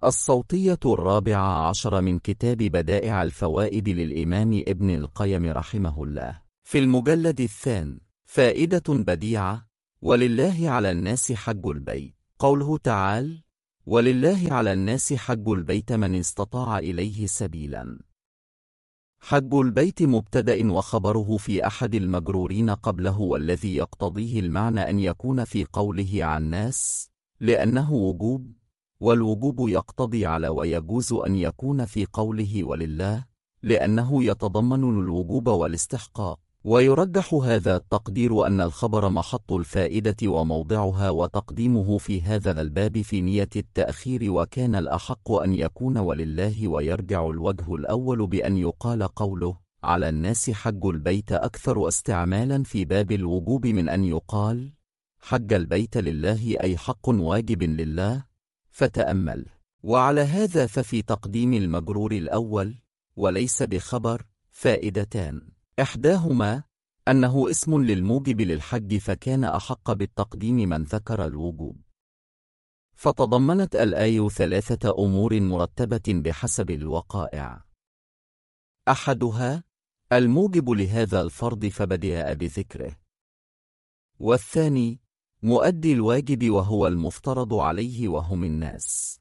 الصوتية 14 من كتاب بدائع الفوائد للإمام ابن القيم رحمه الله، في المجلد الثاني. فائدة بديعة: ولله على الناس حج البيت. قوله تعالى: ولله على الناس حج البيت من استطاع إليه سبيلا. حج البيت مبتدأ وخبره في أحد المجرورين قبله، والذي يقتضيه المعنى أن يكون في قوله عن الناس، لأنه وجوب، والوجوب يقتضي على، ويجوز أن يكون في قوله ولله، لأنه يتضمن الوجوب والاستحقاق. ويرجح هذا التقدير أن الخبر محط الفائدة وموضعها، وتقديمه في هذا الباب في نية التأخير، وكان الأحق أن يكون ولله. ويرجع الوجه الأول بأن يقال قوله على الناس حج البيت أكثر استعمالا في باب الوجوب من أن يقال حج البيت لله، أي حق واجب لله. فتأمل. وعلى هذا ففي تقديم المجرور الأول وليس بخبر فائدتان: إحداهما أنه اسم للموجب للحج، فكان أحق بالتقديم من ذكر الوجوب. فتضمنت الآية 3 أمور مرتبة بحسب الوقائع: أحدها الموجب لهذا الفرض فبدأ بذكره، والثاني مؤدي الواجب وهو المفترض عليه وهم الناس،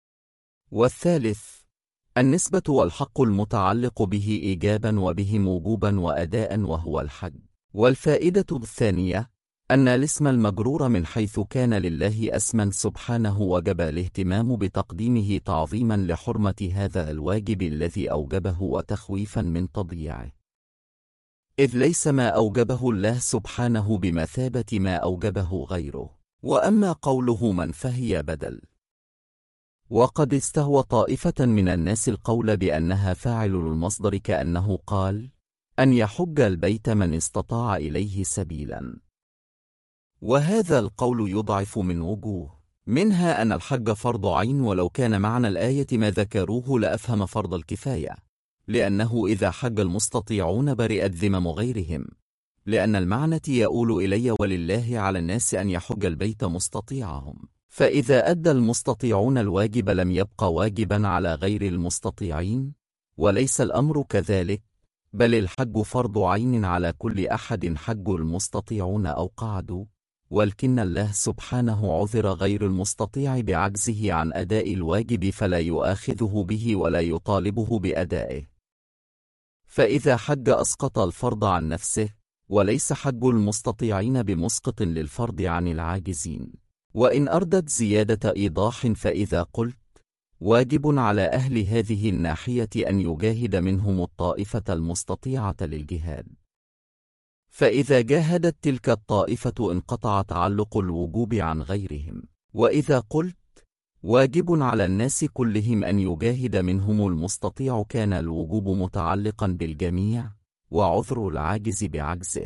والثالث النسبة والحق المتعلق به إيجابا وبه وجوبا وأداء وهو الحج. والفائدة الثانية أن الاسم المجرور من حيث كان لله اسما سبحانه وجب الاهتمام بتقديمه تعظيما لحرمة هذا الواجب الذي أوجبه وتخويفا من تضييعه، إذ ليس ما أوجبه الله سبحانه بمثابة ما أوجبه غيره. وأما قوله من فهي بدل. وقد استهوى طائفة من الناس القول بأنها فاعل المصدر، كأنه قال أن يحج البيت من استطاع إليه سبيلا، وهذا القول يضعف من وجوه: منها أن الحج فرض عين، ولو كان معنى الآية ما ذكروه لأفهم فرض الكفاية، لأنه إذا حج المستطيعون برئت ذمم غيرهم، لأن المعنى يؤول إلي ولله على الناس أن يحج البيت مستطيعهم، فإذا أدى المستطيعون الواجب لم يبق واجبا على غير المستطيعين. وليس الأمر كذلك، بل الحج فرض عين على كل أحد حج المستطيعون أو قعدوا، ولكن الله سبحانه عذر غير المستطيع بعجزه عن أداء الواجب فلا يؤاخذه به ولا يطالبه بأدائه، فإذا حج أسقط الفرض عن نفسه، وليس حج المستطيعين بمسقط للفرض عن العاجزين. وإن أردت زيادة إيضاح فإذا قلت واجب على أهل هذه الناحية أن يجاهد منهم الطائفة المستطيعة للجهاد، فإذا جاهدت تلك الطائفة انقطع تعلق الوجوب عن غيرهم. وإذا قلت واجب على الناس كلهم أن يجاهد منهم المستطيع كان الوجوب متعلقا بالجميع وعذر العاجز بعجزه.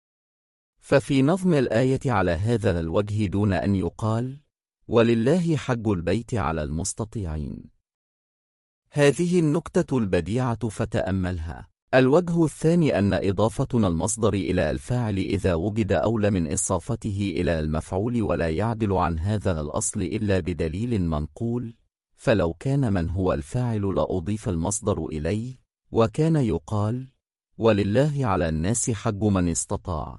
ففي نظم الآية على هذا الوجه دون أن يقال ولله حج البيت على المستطيعين. هذه النكتة البديعة فتأملها. الوجه الثاني أن إضافتنا المصدر إلى الفاعل إذا وجد أولى من إضافته إلى المفعول، ولا يعدل عن هذا الأصل إلا بدليل منقول، فلو كان من هو الفاعل لأضيف المصدر إليه، وكان يقال ولله على الناس حج من استطاع.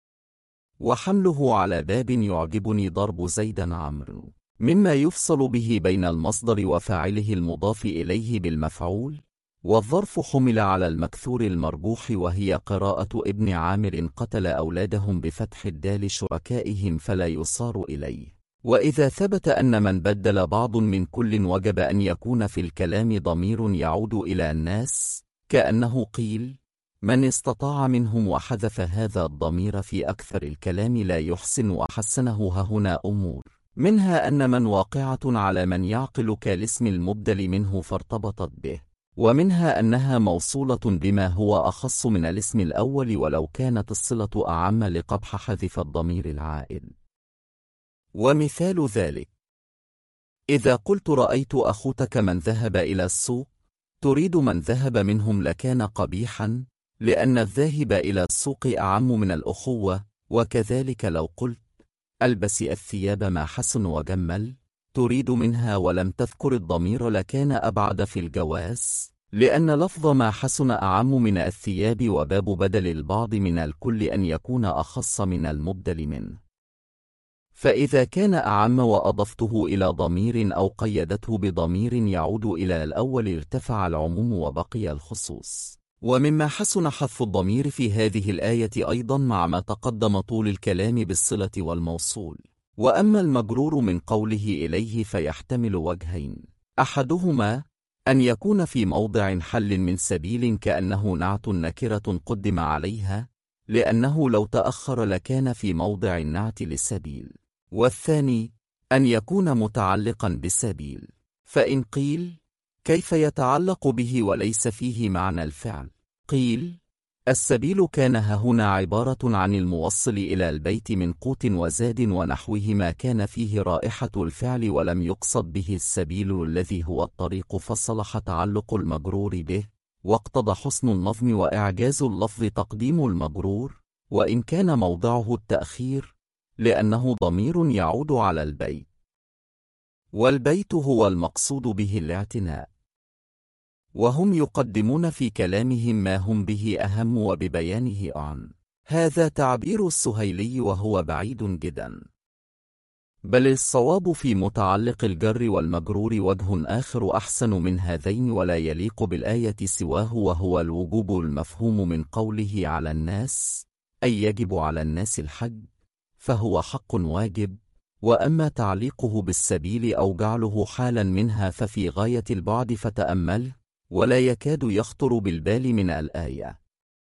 وحمله على باب يعجبني ضرب زيدا عمرو، مما يفصل به بين المصدر وفاعله المضاف إليه بالمفعول. والظرف حمل على المكثور المربوح، وهي قراءة ابن عامر قتل أولادهم بفتح الدال شركائهم فلا يصار إليه. وإذا ثبت أن من بدل بعض من كل وجب أن يكون في الكلام ضمير يعود إلى الناس، كأنه قيل من استطاع منهم، وحذف هذا الضمير في أكثر الكلام لا يحسن، وحسنه هنا أمور، منها أن من واقعة على من يعقل كالاسم المبدل منه فارتبطت به، ومنها أنها موصولة بما هو أخص من الاسم الأول ولو كانت الصلة أعم لقبح حذف الضمير العائد. ومثال ذلك إذا قلت رأيت أخوتك من ذهب إلى السوق، تريد من ذهب منهم لكان قبيحا، لأن الذاهب إلى السوق أعم من الأخوة. وكذلك لو قلت ألبس الثياب ما حسن وجمل، تريد منها ولم تذكر الضمير لكان أبعد في الجواز، لأن لفظ ما حسن أعم من الثياب، وباب بدل البعض من الكل أن يكون أخص من المبدل منه. فإذا كان أعم وأضفته إلى ضمير أو قيدته بضمير يعود إلى الأول ارتفع العموم وبقي الخصوص. ومما حسن حذف الضمير في هذه الآية أيضا مع ما تقدم طول الكلام بالصلة والموصول. وأما المجرور من قوله إليه فيحتمل وجهين: أحدهما أن يكون في موضع حل من سبيل كأنه نعت نكرة قدم عليها، لأنه لو تأخر لكان في موضع النعت للسبيل. والثاني أن يكون متعلقا بالسبيل، فإن قيل كيف يتعلق به وليس فيه معنى الفعل؟ قيل السبيل كان هنا عبارة عن الموصل إلى البيت من قوت وزاد ونحوهما كان فيه رائحة الفعل ولم يقصد به السبيل الذي هو الطريق، فصلح تعلق المجرور به، واقتضى حسن النظم وإعجاز اللفظ تقديم المجرور، وإن كان موضعه التأخير لأنه ضمير يعود على البيت، والبيت هو المقصود به الاعتناء. وهم يقدمون في كلامهم ما هم به أهم وببيانه أعن. هذا تعبير السهيلي وهو بعيد جدا، بل الصواب في متعلق الجر والمجرور وجه آخر أحسن من هذين ولا يليق بالآية سواه، وهو الوجوب المفهوم من قوله على الناس، أي يجب على الناس الحج، فهو حق واجب. وأما تعليقه بالسبيل أو جعله حالا منها ففي غاية البعد فتأمله، ولا يكاد يخطر بالبال من الآية.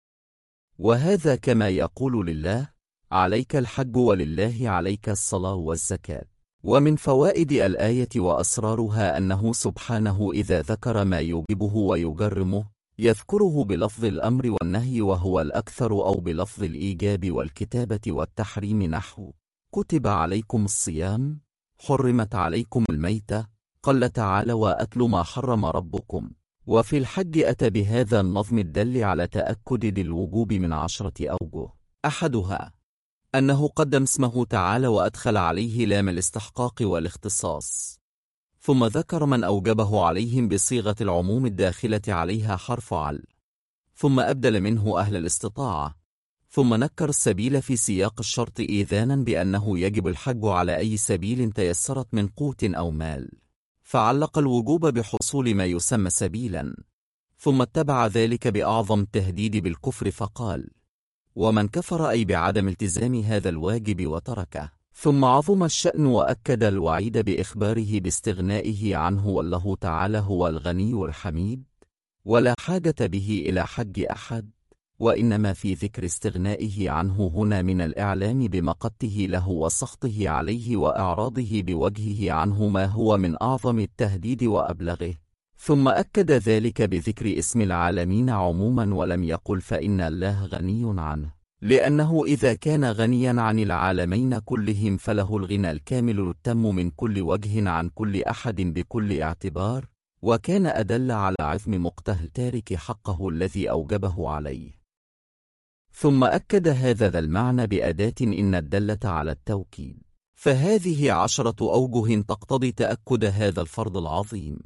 وهذا كما يقول لله عليك الحج ولله عليك الصلاة والزكاة. ومن فوائد الآية وأسرارها أنه سبحانه إذا ذكر ما يوجبه ويجرمه يذكره بلفظ الأمر والنهي وهو الأكثر، أو بلفظ الإيجاب والكتابة والتحريم، نحو كتب عليكم الصيام، حرمت عليكم الميتة، قال تعالى وأتل ما حرم ربكم. وفي الحج أتى بهذا النظم الدل على تأكد الوجوب من 10 أوجه: أحدها أنه قدم اسمه تعالى وأدخل عليه لام الاستحقاق والاختصاص، ثم ذكر من أوجبه عليهم بصيغة العموم الداخلة عليها حرف عل، ثم أبدل منه أهل الاستطاعة، ثم نكر السبيل في سياق الشرط إيذانا بأنه يجب الحج على أي سبيل تيسرت من قوت أو مال، فعلق الوجوب بحصول ما يسمى سبيلا، ثم اتبع ذلك بأعظم التهديد بالكفر فقال ومن كفر أي بعدم التزام هذا الواجب وتركه، ثم عظم الشأن وأكد الوعيد بإخباره باستغنائه عنه، والله تعالى هو الغني الحميد ولا حاجة به إلى حج أحد، وإنما في ذكر استغنائه عنه هنا من الإعلام بمقته له وسخطه عليه وإعراضه بوجهه عنه ما هو من أعظم التهديد وأبلغه، ثم أكد ذلك بذكر اسم العالمين عموما ولم يقل فإن الله غني عنه، لأنه إذا كان غنيا عن العالمين كلهم فله الغنى الكامل التام من كل وجه عن كل أحد بكل اعتبار، وكان أدل على عظم مقته التارك حقه الذي أوجبه عليه. ثم أكد هذا المعنى بأداة إن الدالة على التوكيد، فهذه 10 أوجه تقتضي تأكد هذا الفرض العظيم.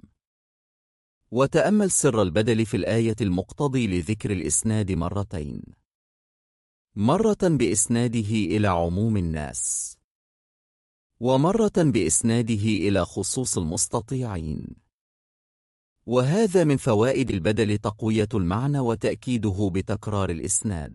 وتأمل سر البدل في الآية المقتضي لذكر الإسناد مرتين، مرة بإسناده إلى عموم الناس، ومرة بإسناده إلى خصوص المستطيعين. وهذا من فوائد البدل تقوية المعنى وتأكيده بتكرار الإسناد،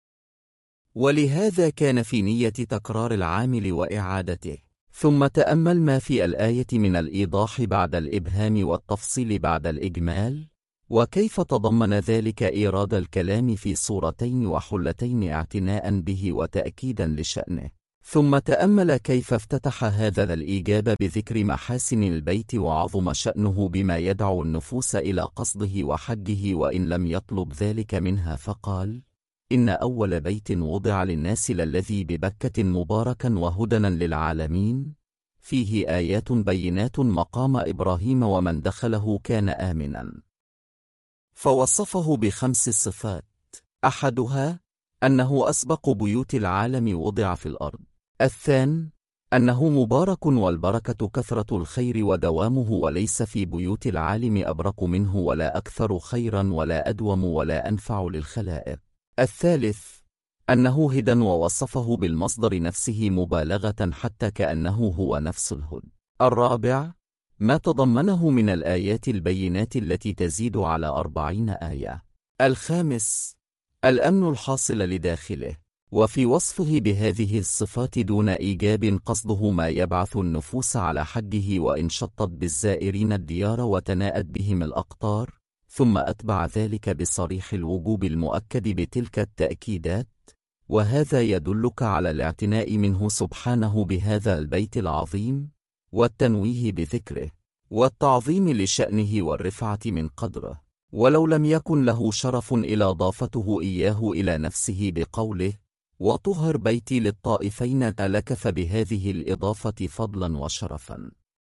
ولهذا كان في نية تكرار العامل وإعادته. ثم تأمل ما في الآية من الإيضاح بعد الإبهام والتفصيل بعد الإجمال، وكيف تضمن ذلك إيراد الكلام في صورتين وحلتين اعتناء به وتأكيدا لشأنه. ثم تأمل كيف افتتح هذا الإيجاب بذكر محاسن البيت وعظم شأنه بما يدعو النفوس إلى قصده وحجه وإن لم يطلب ذلك منها، فقال إن أول بيت وضع للناس للذي ببكة مباركا وهدنا للعالمين فيه آيات بينات مقام إبراهيم ومن دخله كان آمنا. فوصفه ب5 صفات: أحدها أنه أسبق بيوت العالم وضع في الأرض، الثاني أنه مبارك والبركة كثرة الخير ودوامه، وليس في بيوت العالم أبرك منه ولا أكثر خيرا ولا أدوم ولا أنفع للخلائق. الثالث أنه هدى، ووصفه بالمصدر نفسه مبالغة حتى كأنه هو نفس الهد. الرابع ما تضمنه من الآيات البينات التي تزيد على 40 آية. الخامس الأمن الحاصل لداخله. وفي وصفه بهذه الصفات دون إيجاب قصده ما يبعث النفوس على حجه، وإن شطت بالزائرين الديار وتناءت بهم الأقطار، ثم أتبع ذلك بصريح الوجوب المؤكد بتلك التأكيدات. وهذا يدلك على الاعتناء منه سبحانه بهذا البيت العظيم، والتنويه بذكره، والتعظيم لشأنه والرفعة من قدره. ولو لم يكن له شرف إلى ضافته إياه إلى نفسه بقوله وطهر بيتي للطائفين لكف بهذه الإضافة فضلا وشرفا.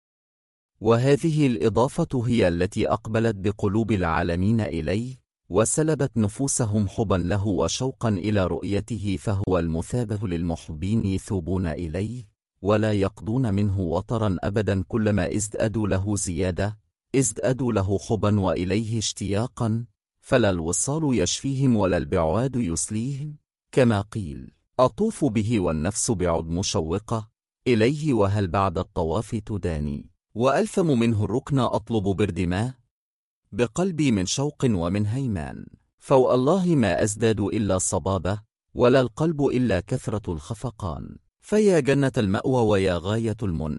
وهذه الإضافة هي التي أقبلت بقلوب العالمين إليه، وسلبت نفوسهم حبا له وشوقا إلى رؤيته، فهو المثابه للمحبين يثوبون إليه ولا يقضون منه وطرا أبدا، كلما ازدادوا له زيادة ازدادوا له حبا وإليه اشتياقا، فلا الوصال يشفيهم ولا البعاد يسليهم، كما قيل أطوف به والنفس بعد مشوقة إليه، وهل بعد الطواف تداني، وألثم منه الركن أطلب برد ماء بقلبي من شوق ومن هيمان، فوالله ما أزداد إلا صبابة، ولا القلب إلا كثرة الخفقان، فيا جنة المأوى ويا غاية المن،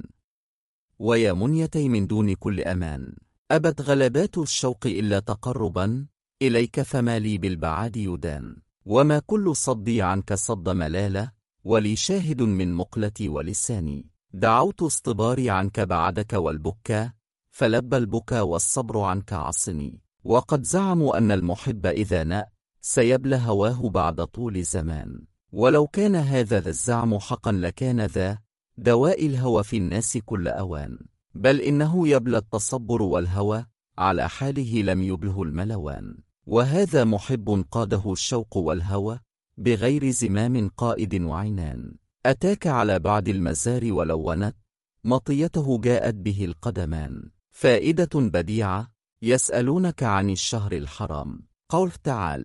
ويا منيتي من دون كل أمان، أبت غلبات الشوق إلا تقربا إليك، فما لي بالبعاد يدان، وما كل صدي عنك صد ملالة، ولي شاهد من مقلتي ولساني، دعوت اصطباري عنك بعدك والبكا، فلبى البكا والصبر عنك عصني، وقد زعموا أن المحب إذا ناء سيبلى هواه بعد طول زمان، ولو كان هذا ذا الزعم حقا لكان ذا دواء الهوى في الناس كل أوان، بل إنه يبلى التصبر والهوى على حاله لم يبله الملوان، وهذا محب قاده الشوق والهوى بغير زمام قائد وعنان، أتاك على بعد المزار ولونت مطيته جاءت به القدمان. فائدة بديعة. يسألونك عن الشهر الحرام. قول تعالى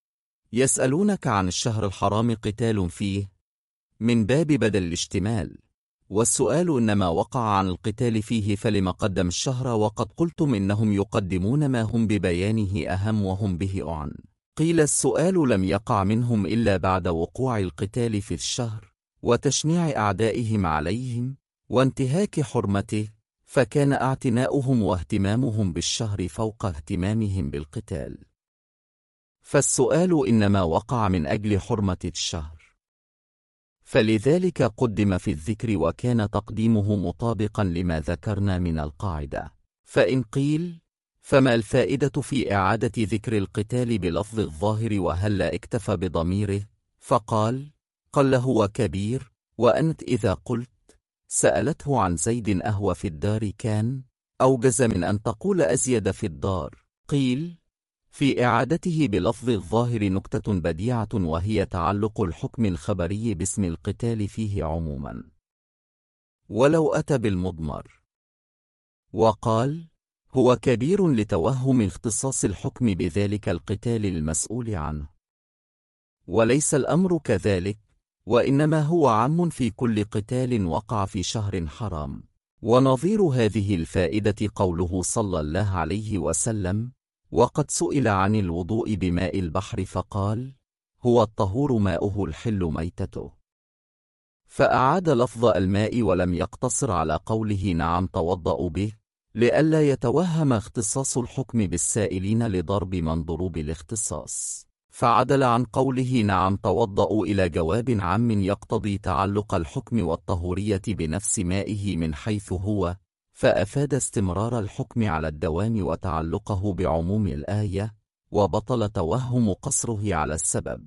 يسألونك عن الشهر الحرام قتال فيه، من باب بدل الاشتمال، والسؤال إنما وقع عن القتال فيه، فلم قدم الشهر وقد قلتم إنهم يقدمون ما هم ببيانه أهم وهم به أعن. قيل السؤال لم يقع منهم إلا بعد وقوع القتال في الشهر وتشنيع أعدائهم عليهم وانتهاك حرمته، فكان اعتناؤهم واهتمامهم بالشهر فوق اهتمامهم بالقتال، فالسؤال إنما وقع من أجل حرمة الشهر، فلذلك قدم في الذكر، وكان تقديمه مطابقا لما ذكرنا من القاعدة. فإن قيل فما الفائدة في إعادة ذكر القتال بلفظ الظاهر وهلا اكتفى بضميره؟ فقال قل هو كبير، وأنت إذا قلت سألته عن زيد أهوى في الدار كان أوجز من أن تقول أزيد في الدار. قيل في إعادته بلفظ الظاهر نكتة بديعة، وهي تعلق الحكم الخبري باسم القتال فيه عموما، ولو أتى بالمضمر وقال هو كبير لتوهم اختصاص الحكم بذلك القتال المسؤول عنه، وليس الأمر كذلك، وإنما هو عام في كل قتال وقع في شهر حرام. ونظير هذه الفائدة قوله صلى الله عليه وسلم وقد سئل عن الوضوء بماء البحر فقال هو الطهور ماؤه الحل ميتته، فأعاد لفظ الماء ولم يقتصر على قوله نعم توضأوا به، لئلا يتوهم اختصاص الحكم بالسائلين لضرب من ضروب الاختصاص، فعدل عن قوله نعم توضأوا إلى جواب عام يقتضي تعلق الحكم والطهورية بنفس مائه من حيث هو، فأفاد استمرار الحكم على الدوام وتعلقه بعموم الآية، وبطل توهم قصره على السبب.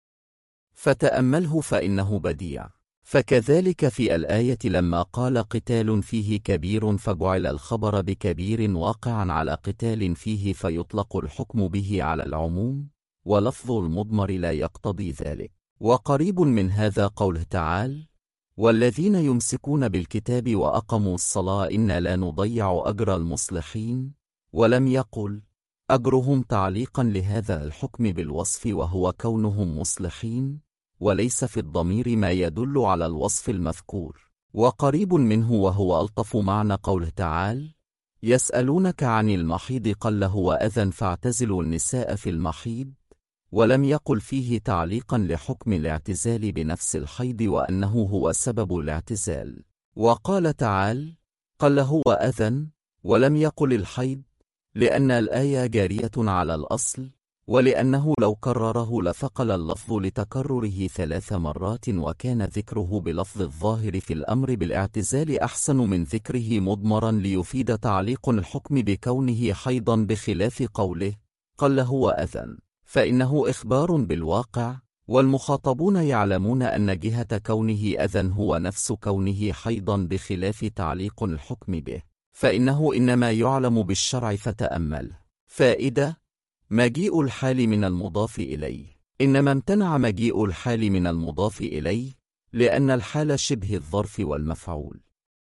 فتأمله فإنه بديع. فكذلك في الآية لما قال قتال فيه كبير فجعل الخبر بكبير واقعا على قتال فيه، فيطلق الحكم به على العموم، ولفظ المضمر لا يقتضي ذلك. وقريب من هذا قوله تعالى والذين يمسكون بالكتاب وأقاموا الصلاة إنا لا نضيع أجر المصلحين، ولم يقل أجرهم تعليقا لهذا الحكم بالوصف وهو كونهم مصلحين، وليس في الضمير ما يدل على الوصف المذكور. وقريب منه وهو ألطف معنى قوله تعالى يسألونك عن المحيض قل هو أذى فاعتزلوا النساء في المحيض، ولم يقل فيه تعليقا لحكم الاعتزال بنفس الحيض وأنه هو سبب الاعتزال. وقال تعالى قل هو أذى ولم يقل الحيض، لأن الآية جارية على الأصل، ولأنه لو كرره لثقل اللفظ لتكرره 3 مرات، وكان ذكره بلفظ الظاهر في الأمر بالاعتزال أحسن من ذكره مضمرا ليفيد تعليق الحكم بكونه حيضا، بخلاف قوله قل هو أذى، فإنه إخبار بالواقع، والمخاطبون يعلمون أن جهة كونه أذى هو نفس كونه حيضا، بخلاف تعليق الحكم به، فإنه إنما يعلم بالشرع. فتأمل. فائدة: مجيء الحال من المضاف إليه. إنما امتنع مجيء الحال من المضاف إليه لأن الحال شبه الظرف والمفعول،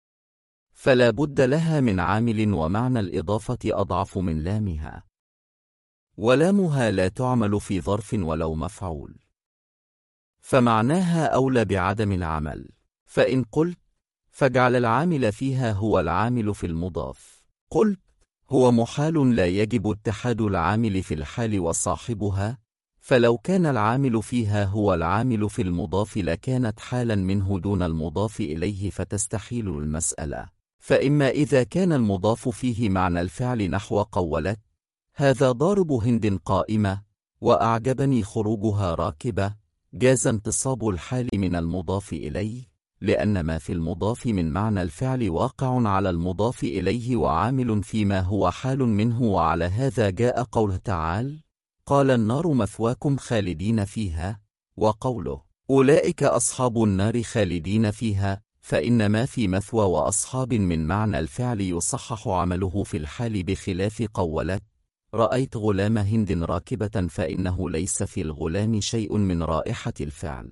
فلا بد لها من عامل، ومعنى الإضافة أضعف من لامها، ولامها لا تعمل في ظرف ولو مفعول، فمعناها أولى بعدم العمل. فإن قلت فاجعل العامل فيها هو العامل في المضاف، قلت هو محال لا يجب اتحاد العامل في الحال وصاحبها، فلو كان العامل فيها هو العامل في المضاف لكانت حالا منه دون المضاف إليه، فتستحيل المسألة. فإما إذا كان المضاف فيه معنى الفعل نحو قولت هذا ضارب هند قائمة وأعجبني خروجها راكبة، جاز انتصاب الحال من المضاف إليه، لأن ما في المضاف من معنى الفعل واقع على المضاف إليه وعامل فيما هو حال منه. وعلى هذا جاء قوله تعالى قال النار مثواكم خالدين فيها، وقوله أولئك أصحاب النار خالدين فيها، فإن ما في مثوى وأصحاب من معنى الفعل يصحح عمله في الحال، بخلاف قولت رأيت غلام هند راكبة، فإنه ليس في الغلام شيء من رائحة الفعل.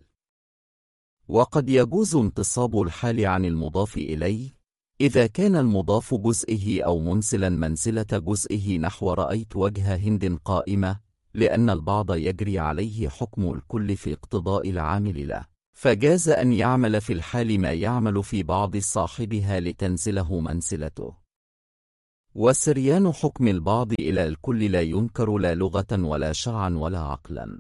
وقد يجوز انتصاب الحال عن المضاف إليه إذا كان المضاف جزئه أو منزلا منزلة جزئه، نحو رأيت وجه هند قائمة، لأن البعض يجري عليه حكم الكل في اقتضاء العامل له، فجاز أن يعمل في الحال ما يعمل في بعض صاحبها لتنزله منزلته. وسريان حكم البعض إلى الكل لا ينكر لا لغة ولا شرعا ولا عقلا.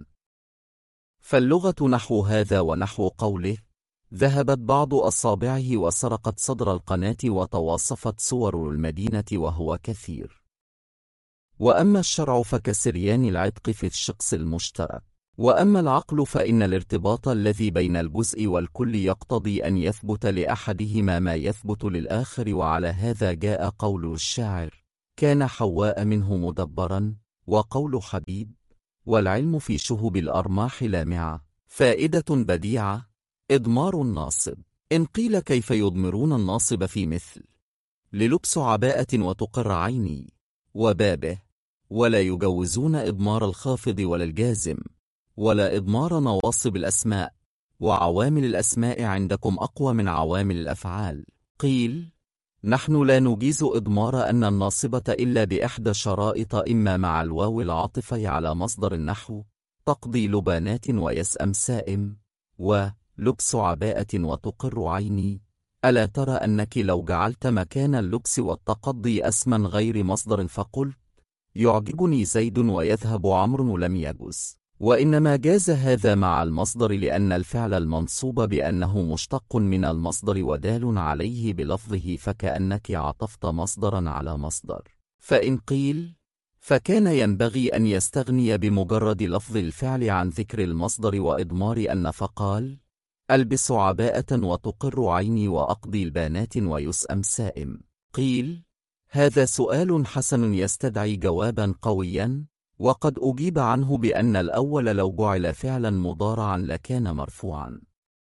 فاللغة نحو هذا ونحو قوله ذهبت بعض أصابعه وسرقت صدر القناة وتواصفت صور المدينة، وهو كثير. وأما الشرع فكسريان العتق في الشخص المشترك. وأما العقل فإن الارتباط الذي بين الجزء والكل يقتضي أن يثبت لأحدهما ما يثبت للآخر. وعلى هذا جاء قول الشاعر كان حواء منه مدبرا، وقول حبيب والعلم في شهب الأرماح لامعة. فائدة بديعة: إضمار الناصب. إن قيل كيف يضمرون الناصب في مثل للبس عباءة وتقر عيني وبابه، ولا يجوزون إضمار الخافض ولا الجازم، ولا إضمار نواصب الأسماء، وعوامل الأسماء عندكم أقوى من عوامل الأفعال. قيل نحن لا نجيز إضمار أن الناصبة إلا بإحدى شرائط، إما مع الواو العاطفة على مصدر النحو تقضي لبانات ويسأم سائم، ولبس عباءة وتقر عيني. ألا ترى أنك لو جعلت مكان اللبس والتقضي اسما غير مصدر فقلت يعجبني زيد ويذهب عمرو لم يجز، وإنما جاز هذا مع المصدر لأن الفعل المنصوب بأنه مشتق من المصدر ودال عليه بلفظه، فكأنك عطفت مصدرا على مصدر. فإن قيل فكان ينبغي أن يستغني بمجرد لفظ الفعل عن ذكر المصدر وإضمار أن، فقال ألبس عباءة وتقر عيني وأقضي البانات ويسأم سائم. قيل هذا سؤال حسن يستدعي جوابا قويا، وقد أجيب عنه بأن الأول لو جعل فعلا مضارعا لكان مرفوعا،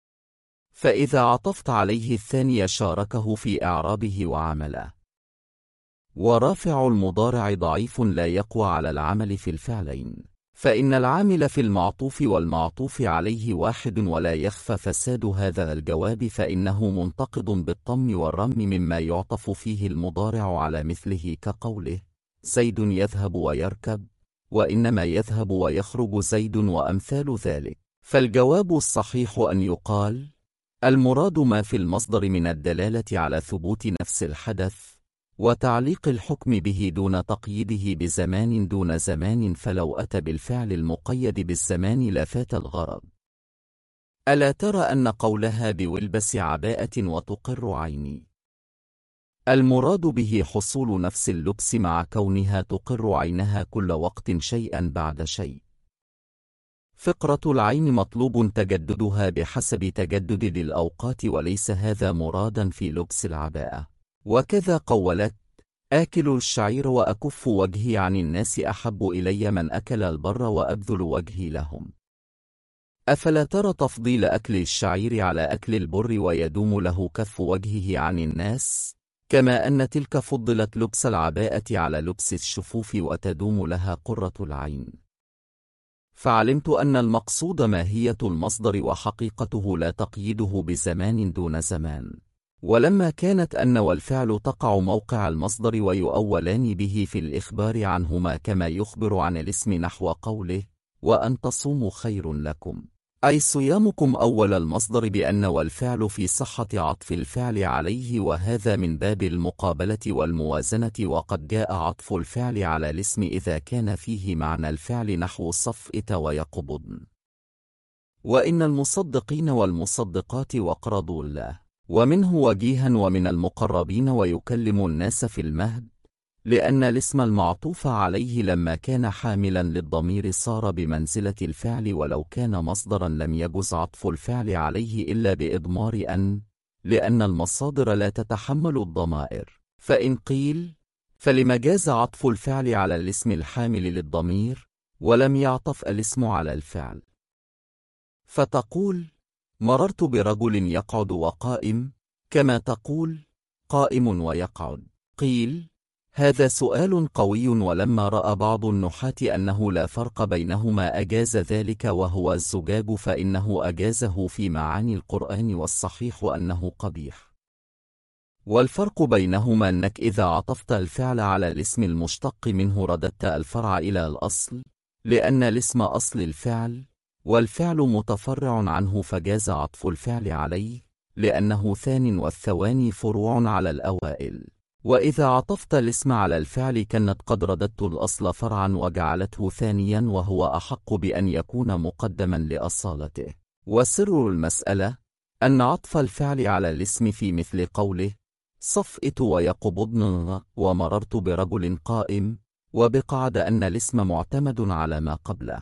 فإذا عطفت عليه الثاني شاركه في إعرابه وعمله. ورافع المضارع ضعيف لا يقوى على العمل في الفعلين، فإن العامل في المعطوف والمعطوف عليه واحد، ولا يخفى فساد هذا الجواب، فإنه منتقض بالطم والرم مما يعطف فيه المضارع على مثله، كقوله زيد يذهب ويركب، وإنما يذهب ويخرج زيد، وأمثال ذلك. فالجواب الصحيح أن يقال المراد ما في المصدر من الدلالة على ثبوت نفس الحدث وتعليق الحكم به دون تقييده بزمان دون زمان، فلو أتى بالفعل المقيد بالزمان لفات الغرض. ألا ترى أن قولها بولبس عباءة وتقر عيني المراد به حصول نفس اللبس مع كونها تقر عينها كل وقت شيئا بعد شيء. فقرة العين مطلوب تجددها بحسب تجدد الأوقات، وليس هذا مرادا في لبس العباءة. وكذا قولت آكل الشعير وأكف وجهي عن الناس أحب إلي من أكل البر وأبذل وجهي لهم. أفلا ترى تفضيل أكل الشعير على أكل البر ويدوم له كف وجهه عن الناس، كما أن تلك فضلت لبس العباءة على لبس الشفوف وتدوم لها قرة العين. فعلمت أن المقصود ماهية المصدر وحقيقته لا تقييده بزمان دون زمان. ولما كانت أن والفعل تقع موقع المصدر ويؤولان به في الإخبار عنهما كما يخبر عن الاسم، نحو قوله وأن تصوموا خير لكم، أي صيامكم أول المصدر، بأن والفعل في صحة عطف الفعل عليه، وهذا من باب المقابلة والموازنة. وقد جاء عطف الفعل على الاسم إذا كان فيه معنى الفعل، نحو صفئت ويقبضن. وإن المصدقين والمصدقات وقرضوا الله، ومنه وجيها ومن المقربين ويكلم الناس في المهد، لأن الاسم المعطوف عليه لما كان حاملا للضمير صار بمنزلة الفعل، ولو كان مصدرا لم يجز عطف الفعل عليه إلا بإضمار أن، لأن المصادر لا تتحمل الضمائر. فإن قيل فلما جاز عطف الفعل على الاسم الحامل للضمير ولم يعطف الاسم على الفعل؟ فتقول مررت برجل يقعد وقائم، كما تقول قائم ويقعد. قيل هذا سؤال قوي، ولما رأى بعض النحاة أنه لا فرق بينهما أجاز ذلك وهو الزجاج، فإنه أجازه في معاني القرآن، والصحيح أنه قبيح. والفرق بينهما أنك إذا عطفت الفعل على الاسم المشتق منه رددت الفرع إلى الأصل، لأن الاسم أصل الفعل والفعل متفرع عنه، فجاز عطف الفعل عليه لأنه ثان، والثواني فروع على الأوائل. وإذا عطفت الاسم على الفعل كانت قد رددت الأصل فرعا وجعلته ثانيا، وهو أحق بأن يكون مقدما لأصالته. وسر المسألة أن عطف الفعل على الاسم في مثل قوله صفئت ويقبضن ومررت برجل قائم وبقعد أن الاسم معتمد على ما قبله.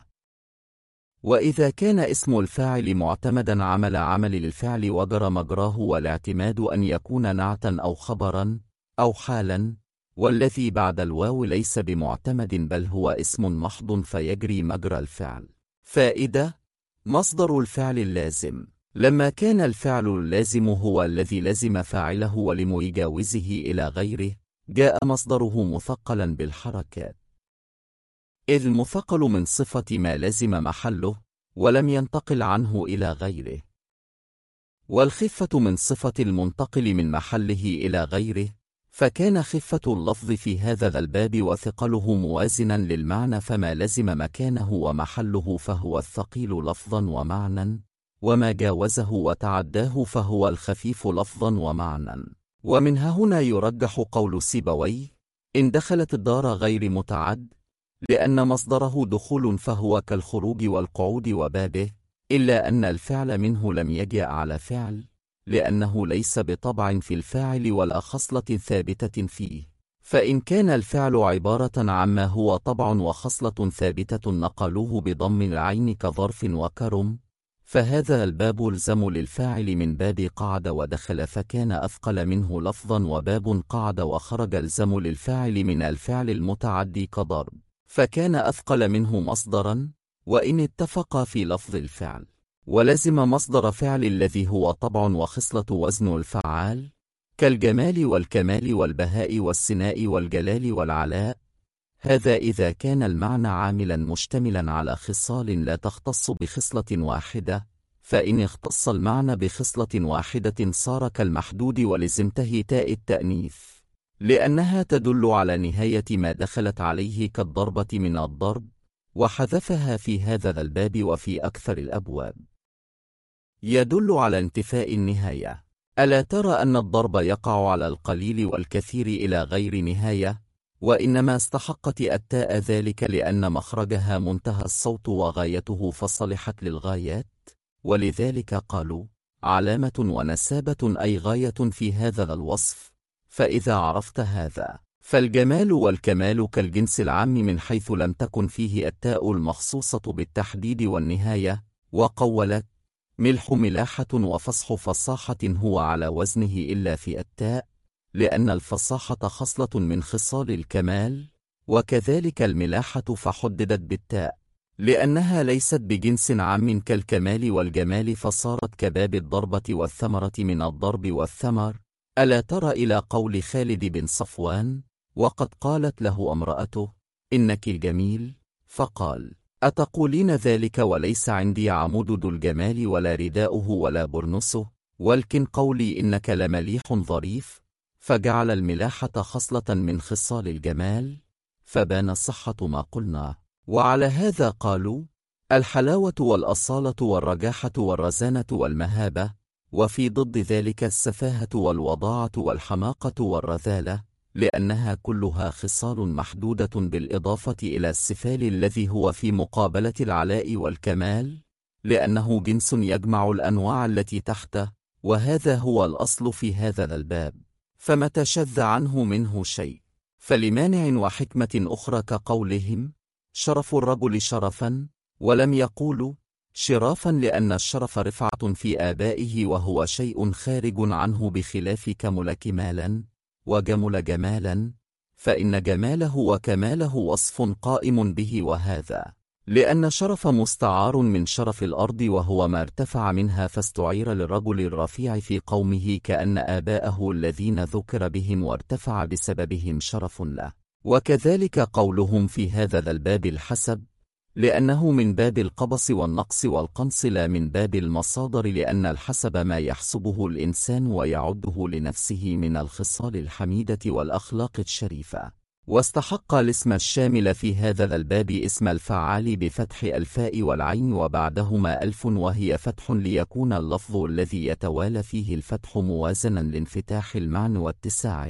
وإذا كان اسم الفاعل معتمدا عمل الفعل وجر مجراه، والاعتماد أن يكون نعتا أو خبرا أو حالا، والذي بعد الواو ليس بمعتمد بل هو اسم محض فيجري مجرى الفعل. فائدة: مصدر الفعل اللازم. لما كان الفعل اللازم هو الذي لزم فاعله ولم يجاوزه إلى غيره، جاء مصدره مثقلا بالحركات، إذ المثقل من صفة ما لزم محله ولم ينتقل عنه إلى غيره، والخفة من صفة المنتقل من محله إلى غيره، فكان خفة اللفظ في هذا الباب وثقله موازنا للمعنى، فما لزم مكانه ومحله فهو الثقيل لفظا ومعنى، وما جاوزه وتعداه فهو الخفيف لفظا ومعنى. ومنها هنا يرجح قول سيبويه إن دخلت الدار غير متعد، لأن مصدره دخول فهو كالخروج والقعود وبابه، إلا أن الفعل منه لم يجأ على فعل، لأنه ليس بطبع في الفاعل ولا خصلة ثابتة فيه. فإن كان الفعل عبارة عما هو طبع وخصلة ثابتة نقلوه بضم العين كظرف وكرم، فهذا الباب الزم للفاعل من باب قعد ودخل، فكان أثقل منه لفظا، وباب قعد وخرج الزم للفاعل من الفعل المتعدي كضرب، فكان أثقل منه مصدرا، وإن اتفق في لفظ الفعل. ولزم مصدر فعل الذي هو طبع وخصلة وزن الفعال، كالجمال والكمال والبهاء والسناء والجلال والعلاء، هذا إذا كان المعنى عاملا مشتملا على خصال لا تختص بخصلة واحدة، فإن اختص المعنى بخصلة واحدة صار كالمحدود ولزمته تاء التأنيث، لأنها تدل على نهاية ما دخلت عليه كالضربة من الضرب، وحذفها في هذا الباب وفي أكثر الأبواب. يدل على انتفاء النهاية. ألا ترى أن الضرب يقع على القليل والكثير إلى غير نهاية، وإنما استحقت التاء ذلك لأن مخرجها منتهى الصوت وغايته فصلحت للغايات، ولذلك قالوا علامة ونسابة أي غاية في هذا الوصف. فإذا عرفت هذا فالجمال والكمال كالجنس العام من حيث لم تكن فيه التاء المخصوصة بالتحديد والنهاية. وقولت ملح ملاحة وفصح فصاحة هو على وزنه إلا في التاء، لأن الفصاحة خصلة من خصال الكمال، وكذلك الملاحة فحددت بالتاء لأنها ليست بجنس عام كالكمال والجمال، فصارت كباب الضربة والثمرة من الضرب والثمر. ألا ترى إلى قول خالد بن صفوان وقد قالت له امرأته إنك الجميل، فقال أتقولين ذلك وليس عندي عمود الجمال ولا رداؤه ولا برنسه، ولكن قولي إنك لمليح ظريف، فجعل الملاحة خصلة من خصال الجمال، فبان صحة ما قلنا. وعلى هذا قالوا الحلاوة والأصالة والرجاحة والرزانة والمهابة، وفي ضد ذلك السفاهة والوضاعة والحماقة والرذالة، لأنها كلها خصال محدودة بالإضافة إلى السفال الذي هو في مقابلة العلاء والكمال، لأنه جنس يجمع الأنواع التي تحته، وهذا هو الأصل في هذا الباب. فمتى شذ عنه منه شيء فلمانع وحكمة أخرى كقولهم شرف الرجل شرفا، ولم يقولوا شرافا لأن الشرف رفعة في آبائه وهو شيء خارج عنه، بخلاف كمل كمالا وجمل جمالا، فإن جماله وكماله وصف قائم به، وهذا لأن شرف مستعار من شرف الأرض وهو ما ارتفع منها، فاستعير للرجل الرفيع في قومه كأن آباءه الذين ذكر بهم وارتفع بسببهم شرف له. وكذلك قولهم في هذا الباب الحسب، لأنه من باب القبص والنقص والقنص لا من باب المصادر، لأن الحسب ما يحسبه الإنسان ويعده لنفسه من الخصال الحميدة والأخلاق الشريفة. واستحق الاسم الشامل في هذا الباب اسم الفعال بفتح الفاء والعين وبعدهما ألف، وهي فتح ليكون اللفظ الذي يتوالى فيه الفتح موازنا لانفتاح المعنى واتساعه،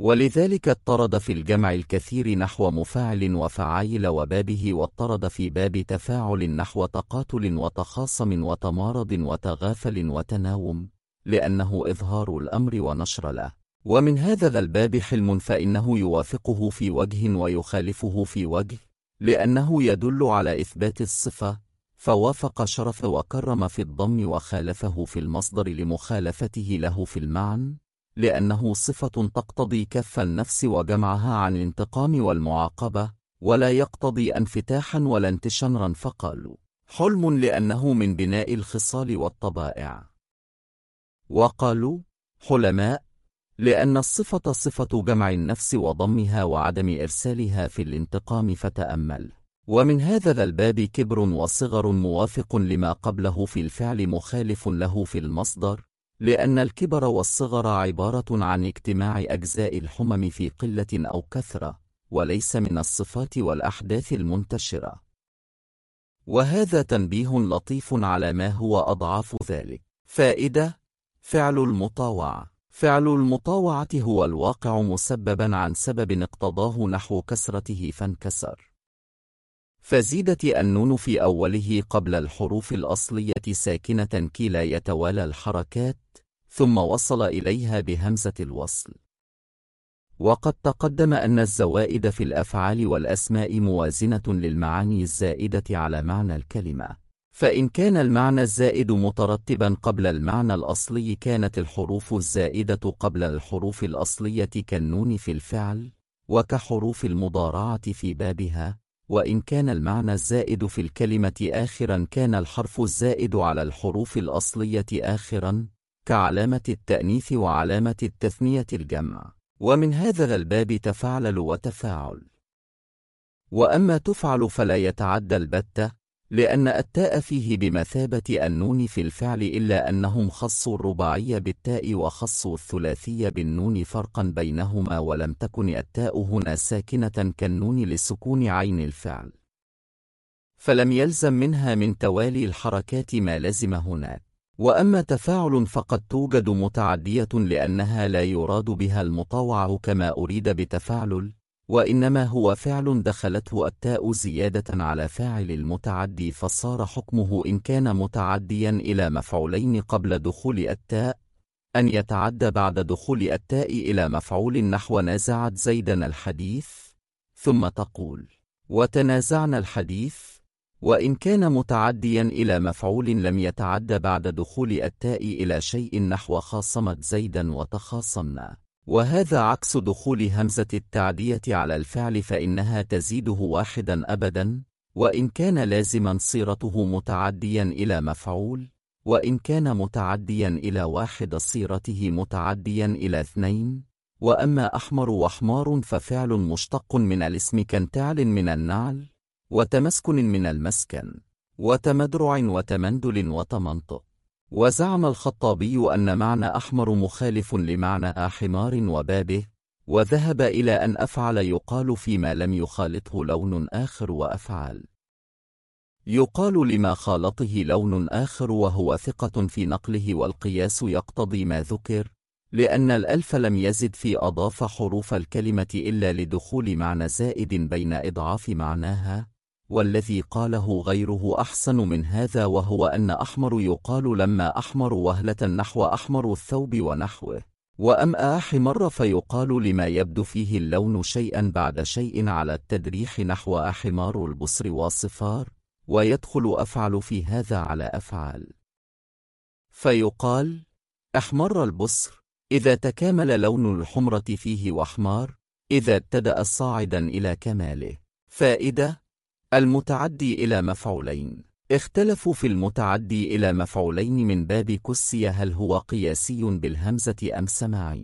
ولذلك اضطرد في الجمع الكثير نحو مفاعل وفعايل وبابه، واضطرد في باب تفاعل نحو تقاتل وتخاصم وتمارض وتغافل وتناوم، لأنه إظهار الأمر ونشر له. ومن هذا الباب حلم، فإنه يوافقه في وجه ويخالفه في وجه، لأنه يدل على إثبات الصفة، فوافق شرف وكرم في الضم وخالفه في المصدر لمخالفته له في المعنى، لأنه صفة تقتضي كف النفس وجمعها عن الانتقام والمعاقبة، ولا يقتضي انفتاحا ولا انتشارا، فقالوا حلم لأنه من بناء الخصال والطبائع، وقالوا حلماء لأن الصفة صفة جمع النفس وضمها وعدم إرسالها في الانتقام. فتأمل. ومن هذا الباب كبر وصغر موافق لما قبله في الفعل مخالف له في المصدر، لأن الكبر والصغر عبارة عن اجتماع أجزاء الحمم في قلة أو كثرة، وليس من الصفات والأحداث المنتشرة. وهذا تنبيه لطيف على ما هو أضعاف ذلك. فائدة: فعل المطاوعة. فعل المطاوعة هو الواقع مسببا عن سبب اقتضاه نحو كسرته فانكسر، فزيدت النون في أوله قبل الحروف الأصلية ساكنة كلا يتوالى الحركات، ثم وصل إليها بهمزة الوصل. وقد تقدم أن الزوائد في الأفعال والأسماء موازنة للمعاني الزائدة على معنى الكلمة، فإن كان المعنى الزائد مترتبا قبل المعنى الأصلي كانت الحروف الزائدة قبل الحروف الأصلية كالنون في الفعل، وكحروف المضارعة في بابها. وإن كان المعنى الزائد في الكلمة آخرا كان الحرف الزائد على الحروف الأصلية آخرا، كعلامة التأنيث وعلامة التثنية الجمع. ومن هذا الباب تفعلل وتفاعل. وأما تفعل فلا يتعدى البتة، لأن التاء فيه بمثابة النون في الفعل، إلا أنهم خصوا الرباعي بالتاء وخصوا الثلاثي بالنون فرقا بينهما، ولم تكن التاء هنا ساكنة كالنون لسكون عين الفعل، فلم يلزم منها من توالي الحركات ما لزم هناك. وأما تفاعل فقد توجد متعدية، لأنها لا يراد بها المطاوع كما أريد بتفاعل، وإنما هو فعل دخلته التاء زيادة على فاعل المتعدي، فصار حكمه إن كان متعديا إلى مفعولين قبل دخول التاء أن يتعدى بعد دخول التاء إلى مفعول، نحو نازعت زيدا الحديث، ثم تقول وتنازعنا الحديث. وإن كان متعديا إلى مفعول لم يتعد بعد دخول التاء إلى شيء، نحو خاصمت زيدا وتخاصمنا، وهذا عكس دخول همزة التعدية على الفعل، فإنها تزيده واحدا أبدا، وإن كان لازما صيرته متعديا إلى مفعول، وإن كان متعديا إلى واحد صيرته متعديا إلى اثنين. وأما أحمر وحمار ففعل مشتق من الاسم كانتعل من النعل، وتمسكن من المسكن، وتمدرع وتمندل وتمنطق. وزعم الخطابي أن معنى أحمر مخالف لمعنى حمار وبابه، وذهب إلى أن أفعل يقال فيما لم يخالطه لون آخر، وأفعال يقال لما خالطه لون آخر، وهو ثقة في نقله، والقياس يقتضي ما ذكر، لأن الألف لم يزد في أضاف حروف الكلمة إلا لدخول معنى زائد بين إضعاف معناها. والذي قاله غيره أحسن من هذا، وهو أن أحمر يقال لما أحمر وهلة، نحو أحمر الثوب ونحوه. وأما أحمر فيقال لما يبدو فيه اللون شيئا بعد شيء على التدريح، نحو أحمار البصر والصفار، ويدخل أفعل في هذا على أفعال، فيقال أحمر البصر إذا تكامل لون الحمرة فيه، وأحمار إذا ابتدأ صاعدا إلى كماله. فائدة: المتعدي إلى مفعولين. اختلفوا في المتعدي إلى مفعولين من باب كسي، هل هو قياسي بالهمزة أم سماعي؟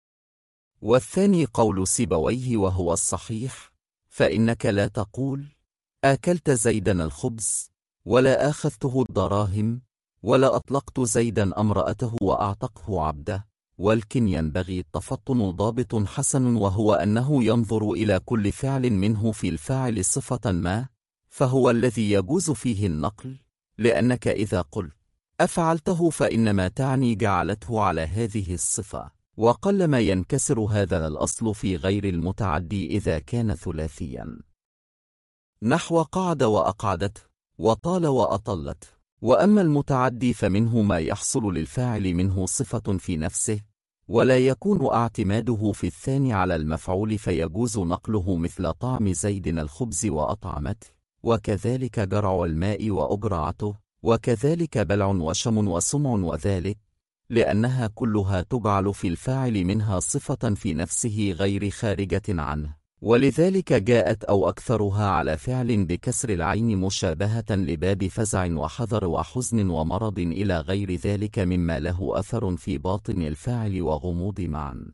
والثاني قول سيبويه وهو الصحيح، فإنك لا تقول آكلت زيدا الخبز، ولا آخذته الدراهم، ولا أطلقت زيدا امرأته وأعتقه عبده، ولكن ينبغي التفطن ضابط حسن، وهو أنه ينظر إلى كل فعل منه في الفاعل صفة ما، فهو الذي يجوز فيه النقل، لأنك إذا قلت أفعلته فإنما تعني جعلته على هذه الصفة، وقلما ينكسر هذا الأصل في غير المتعدي إذا كان ثلاثيا، نحو قعد وأقعدت، وطال وأطلت. وأما المتعدي فمنه ما يحصل للفاعل منه صفة في نفسه، ولا يكون اعتماده في الثاني على المفعول، فيجوز نقله، مثل طعم زيد الخبز وأطعمته، وكذلك جرع الماء وأجرعته، وكذلك بلع وشم وسمع، وذلك لأنها كلها تجعل في الفاعل منها صفة في نفسه غير خارجة عنه. ولذلك جاءت أو أكثرها على فعل بكسر العين مشابهة لباب فزع وحذر وحزن ومرض إلى غير ذلك مما له أثر في باطن الفاعل وغموض معا.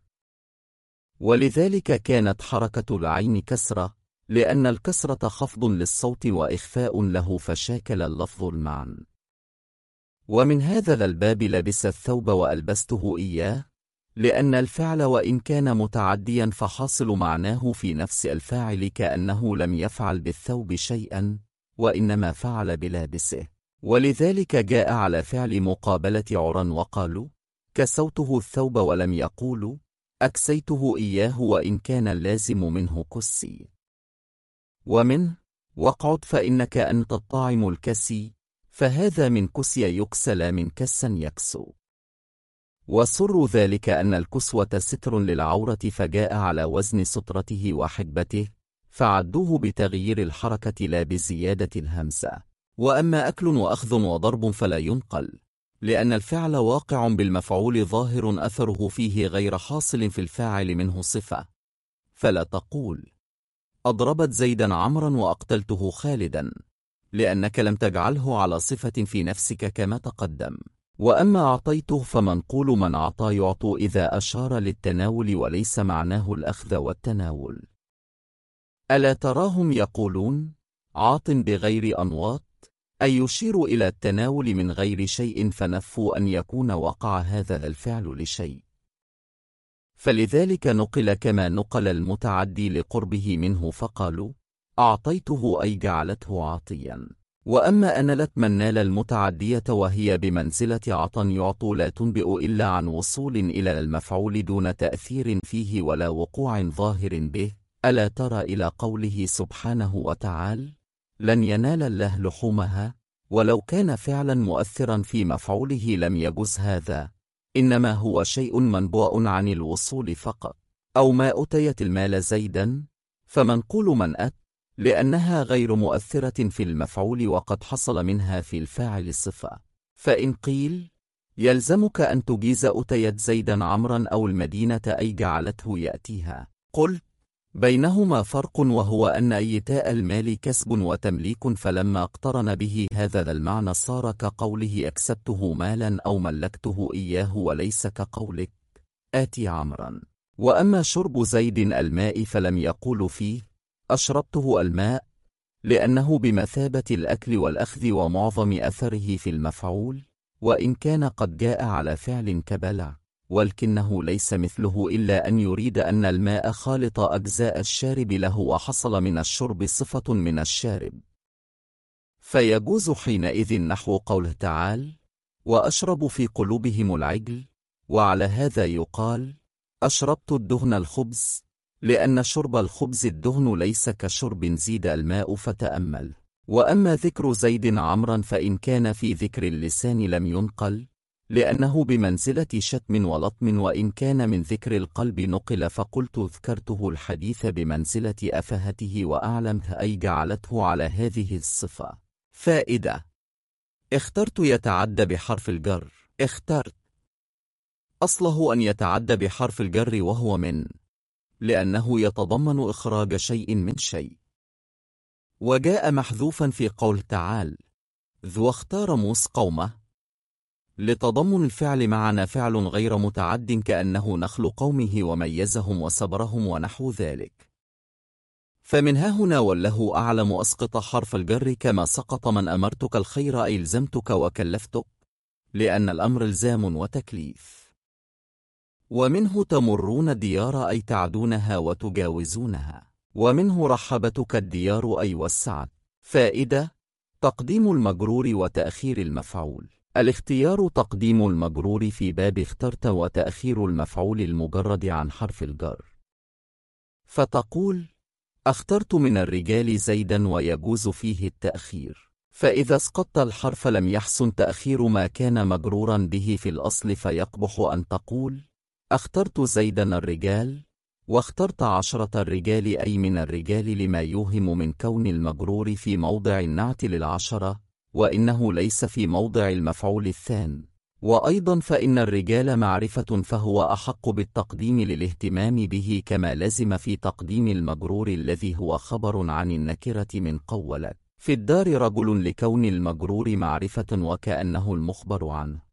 ولذلك كانت حركة العين كسرة، لأن الكسرة خفض للصوت وإخفاء له، فشاكل اللفظ المعن. ومن هذا الباب لبس الثوب وألبسته إياه، لأن الفعل وإن كان متعديا فحاصل معناه في نفس الفاعل، كأنه لم يفعل بالثوب شيئا، وإنما فعل بلابسه. ولذلك جاء على فعل مقابلة عرا وقالوا كسوته الثوب، ولم يقولوا أكسيته إياه، وإن كان اللازم منه كسي. ومنه واقعد فإنك أنت الطاعم الكسي، فهذا من كسي يكسى لا من كسا يكسو. وسر ذلك أن الكسوة ستر للعورة، فجاء على وزن سترته وحجبته، فعدوه بتغيير الحركة لا بزيادة الهمزة. وأما أكل وأخذ وضرب فلا ينقل، لأن الفعل واقع بالمفعول ظاهر أثره فيه غير حاصل في الفاعل منه صفة، فلا تقول أضربت زيدا عمرا وأقتلته خالدا، لأنك لم تجعله على صفة في نفسك كما تقدم. وأما أعطيته فمنقول من أعطى يعطو إذا أشار للتناول، وليس معناه الأخذ والتناول. ألا تراهم يقولون عاط بغير أنواط، أي يشير إلى التناول من غير شيء، فنفوا أن يكون وقع هذا الفعل لشيء، فلذلك نقل كما نقل المتعدي لقربه منه، فقالوا أعطيته أي جعلته عاطيا. وأما أنلت من نال المتعدية وهي بمنزلة عطا يعطو، لا تنبئ إلا عن وصول إلى المفعول دون تأثير فيه ولا وقوع ظاهر به. ألا ترى إلى قوله سبحانه وتعالى لن ينال الله لحومها، ولو كان فعلا مؤثرا في مفعوله لم يجز هذا، إنما هو شيء منبوء عن الوصول فقط. أو ما أتيت المال زيدا، فمنقول من أت، لأنها غير مؤثرة في المفعول وقد حصل منها في الفاعل صفة. فإن قيل يلزمك أن تجيز أتيت زيدا عمرا أو المدينة أي جعلته يأتيها، قلت بينهما فرق، وهو أن إيتاء المال كسب وتمليك، فلما اقترن به هذا المعنى صار كقوله أكسبته مالا أو ملكته إياه، وليس كقولك آتي عمرا. وأما شرب زيد الماء فلم يقول فيه أشربته الماء، لأنه بمثابة الأكل والأخذ ومعظم أثره في المفعول، وإن كان قد جاء على فعل كبلع، ولكنه ليس مثله إلا أن يريد أن الماء خالط أجزاء الشارب له، وحصل من الشرب صفة من الشارب، فيجوز حينئذ نحو قوله تعالى وأشرب في قلوبهم العجل. وعلى هذا يقال أشربت الدهن الخبز، لأن شرب الخبز الدهن ليس كشرب زيد الماء، فتأمل. وأما ذكر زيد عمرا فإن كان في ذكر اللسان لم ينقل، لأنه بمنزلة شتم ولطم، وإن كان من ذكر القلب نقل، فقلت ذكرته الحديث بمنزلة أفهته وأعلمه، أي جعلته على هذه الصفة. فائدة: اخترت يتعدى بحرف الجر. اخترت أصله أن يتعدى بحرف الجر وهو من، لأنه يتضمن إخراج شيء من شيء، وجاء محذوفا في قول تعالى ذو اختار موسى قومه، لتضمن الفعل معنا فعل غير متعد، كأنه نخل قومه وميزهم وصبرهم ونحو ذلك. فمن ها هنا والله أعلم أسقط حرف الجر كما سقط من أمرتك الخير أي الزمتك وكلفتك، لأن الأمر الزام وتكليف. ومنه تمرون الديار أي تعدونها وتجاوزونها، ومنه رحبتك الديار أي وسعت. فائدة: تقديم المجرور وتأخير المفعول. الاختيار تقديم المجرور في باب اخترت، وتأخير المفعول المجرد عن حرف الجر. فتقول اخترت من الرجال زيدا، ويجوز فيه التأخير، فإذا اسقطت الحرف لم يحسن تأخير ما كان مجرورا به في الأصل، فيقبح أن تقول اخترت زيدا الرجال، واخترت 10 الرجال أي من الرجال، لما يوهم من كون المجرور في موضع النعت لل10، وإنه ليس في موضع المفعول الثاني. وأيضا فإن الرجال معرفة، فهو أحق بالتقديم للاهتمام به، كما لزم في تقديم المجرور الذي هو خبر عن النكرة من قولت في الدار رجل، لكون المجرور معرفة وكأنه المخبر عنه.